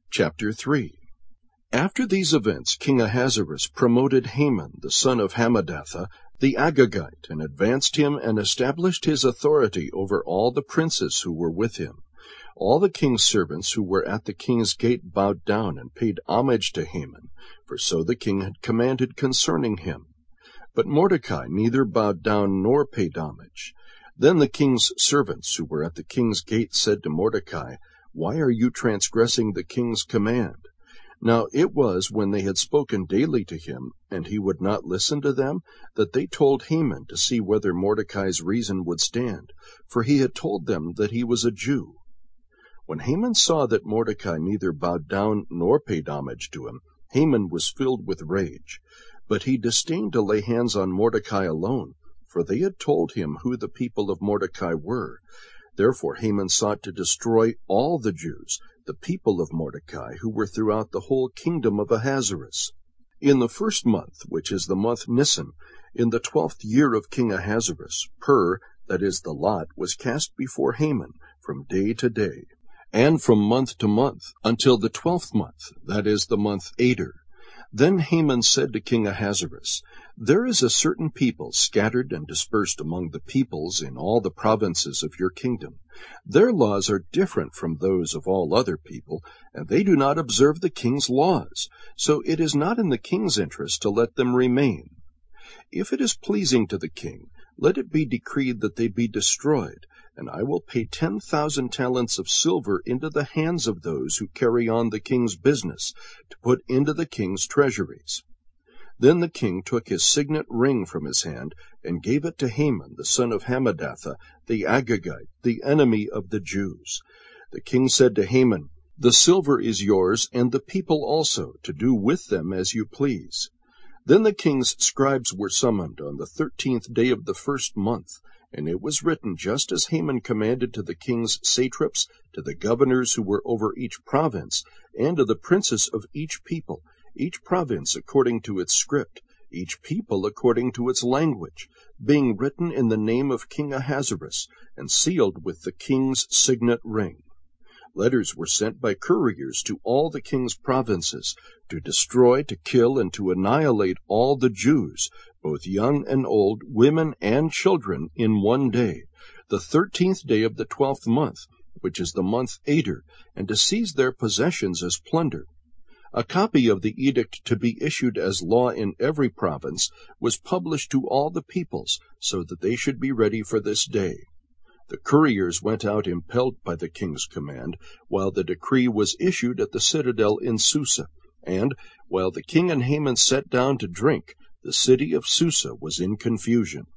Chapter 3 After these events King Ahasuerus promoted Haman the son of Hammedatha the Agagite, and advanced him and established his authority over all the princes who were with him. All the king's servants who were at the king's gate bowed down and paid homage to Haman, for so the king had commanded concerning him. But Mordecai neither bowed down nor paid homage. Then the king's servants who were at the king's gate said to Mordecai, "Why are you transgressing the king's command?" Now it was when they had spoken daily to him, and he would not listen to them, that they told Haman to see whether Mordecai's reason would stand, for he had told them that he was a Jew. When Haman saw that Mordecai neither bowed down nor paid homage to him, Haman was filled with rage. But he disdained to lay hands on Mordecai alone, for they had told him who the people of Mordecai were. Therefore Haman sought to destroy all the Jews, the people of Mordecai, who were throughout the whole kingdom of Ahasuerus. In the first month, which is the month Nisan, in the 12th year of King Ahasuerus, that is the lot, was cast before Haman from day to day, and from month to month, until the 12th month, that is the month Adar. Then Haman said to King Ahasuerus, "There is a certain people scattered and dispersed among the peoples in all the provinces of your kingdom. Their laws are different from those of all other people, and they do not observe the king's laws. So it is not in the king's interest to let them remain. If it is pleasing to the king, let it be decreed that they be destroyed, and I will pay 10,000 talents of silver into the hands of those who carry on the king's business, to put into the king's treasuries." Then the king took his signet ring from his hand, and gave it to Haman the son of Hammedatha, the Agagite, the enemy of the Jews. The king said to Haman, "The silver is yours, and the people also, to do with them as you please." Then the king's scribes were summoned on the 13th day of the first month, and it was written just as Haman commanded to the king's satraps, to the governors who were over each province, and to the princes of each people, each province according to its script, each people according to its language, being written in the name of King Ahasuerus, and sealed with the king's signet ring. Letters were sent by couriers to all the king's provinces, to destroy, to kill, and to annihilate all the Jews, both young and old, women and children, in one day, the 13th day of the 12th month, which is the month Adar, and to seize their possessions as plunder. A copy of the edict to be issued as law in every province was published to all the peoples, so that they should be ready for this day. The couriers went out impelled by the king's command, while the decree was issued at the citadel in Susa, and, while the king and Haman sat down to drink, the city of Susa was in confusion.